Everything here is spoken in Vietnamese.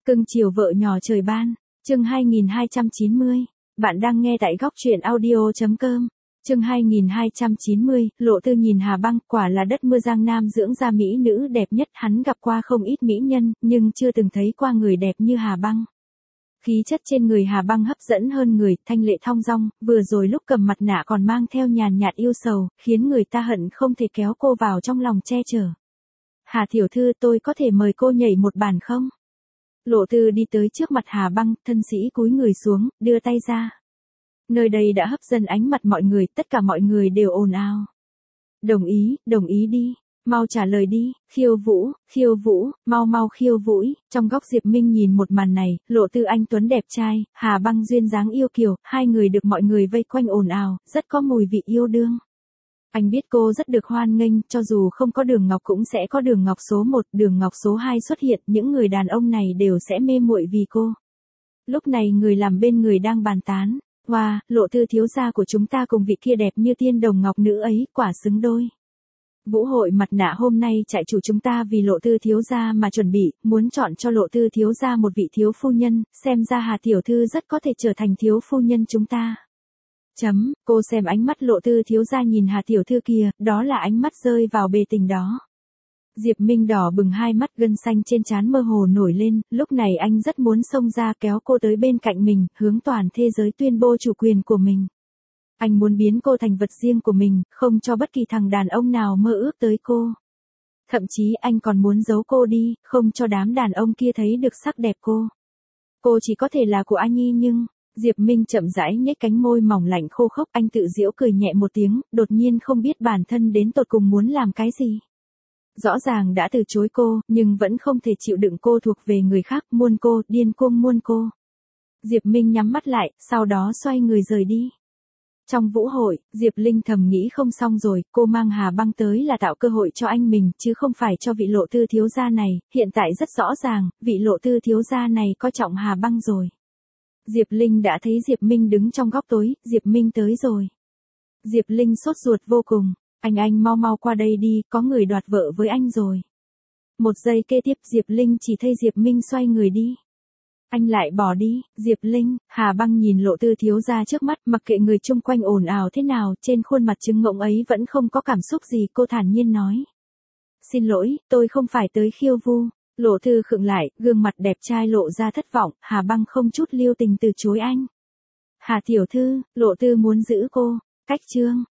Cưng chiều vợ nhỏ trời ban, chương 2290, bạn đang nghe tại góc truyện audio.com. Chương 2290, Lộ Tư nhìn Hà Băng, quả là đất mưa Giang Nam dưỡng ra mỹ nữ đẹp nhất, hắn gặp qua không ít mỹ nhân, nhưng chưa từng thấy qua người đẹp như Hà Băng. Khí chất trên người Hà Băng hấp dẫn hơn người, thanh lệ thong dong, vừa rồi lúc cầm mặt nạ còn mang theo nhàn nhạt yêu sầu, khiến người ta hận không thể kéo cô vào trong lòng che chở. Hà tiểu thư, tôi có thể mời cô nhảy một bàn không? Lộ Tư đi tới trước mặt Hà Băng, thân sĩ cúi người xuống, đưa tay ra. Nơi đây đã hấp dẫn ánh mặt mọi người, tất cả mọi người đều ồn ào. Đồng ý đi, mau trả lời đi, khiêu vũ, mau khiêu vũ. Trong góc Diệp Minh nhìn một màn này, Lộ Tư anh tuấn đẹp trai, Hà Băng duyên dáng yêu kiều, hai người được mọi người vây quanh ồn ào, rất có mùi vị yêu đương. Anh biết cô rất được hoan nghênh, cho dù không có Đường Ngọc cũng sẽ có Đường Ngọc số 1, Đường Ngọc số 2 xuất hiện, những người đàn ông này đều sẽ mê muội vì cô. Lúc này người làm bên người đang bàn tán, wow, Lộ Tư thiếu gia của chúng ta cùng vị kia đẹp như tiên đồng ngọc nữ ấy, quả xứng đôi. Vũ hội mặt nạ hôm nay trại chủ chúng ta vì Lộ Tư thiếu gia mà chuẩn bị, muốn chọn cho Lộ Tư thiếu gia một vị thiếu phu nhân, xem ra Hà tiểu thư rất có thể trở thành thiếu phu nhân chúng ta. Cô xem ánh mắt Lộ Tư thiếu gia nhìn Hà tiểu thư kia, đó là ánh mắt rơi vào bề tình đó. Diệp Minh đỏ bừng hai mắt, gân xanh trên trán mơ hồ nổi lên, lúc này anh rất muốn xông ra kéo cô tới bên cạnh mình, hướng toàn thế giới tuyên bố chủ quyền của mình. Anh muốn biến cô thành vật riêng của mình, không cho bất kỳ thằng đàn ông nào mơ ước tới cô. Thậm chí anh còn muốn giấu cô đi, không cho đám đàn ông kia thấy được sắc đẹp cô. Cô chỉ có thể là của anh y nhưng... Diệp Minh chậm rãi nhếch cánh môi mỏng lạnh khô khốc, anh tự giễu cười nhẹ một tiếng, đột nhiên không biết bản thân đến tột cùng muốn làm cái gì. Rõ ràng đã từ chối cô, nhưng vẫn không thể chịu đựng cô thuộc về người khác, muôn cô, điên cuồng muôn cô. Diệp Minh nhắm mắt lại, sau đó xoay người rời đi. Trong vũ hội, Diệp Linh thầm nghĩ không xong rồi, cô mang Hà Băng tới là tạo cơ hội cho anh mình, chứ không phải cho vị Lộ Tư thiếu gia này, hiện tại rất rõ ràng, vị Lộ Tư thiếu gia này coi trọng Hà Băng rồi. Diệp Linh đã thấy Diệp Minh đứng trong góc tối, Diệp Minh tới rồi. Diệp Linh sốt ruột vô cùng, anh mau qua đây đi, có người đoạt vợ với anh rồi. Một giây kế tiếp Diệp Linh chỉ thấy Diệp Minh xoay người đi. Anh lại bỏ đi, Diệp Linh, Hà Băng nhìn Lộ Tư thiếu gia trước mắt, mặc kệ người chung quanh ồn ào thế nào, trên khuôn mặt trứng ngỗng ấy vẫn không có cảm xúc gì, cô thản nhiên nói. Xin lỗi, tôi không phải tới khiêu vu. Lộ Tư khựng lại, gương mặt đẹp trai lộ ra thất vọng, Hà Băng không chút lưu tình từ chối anh. Hà tiểu thư, Lộ Tư muốn giữ cô. Cách chương,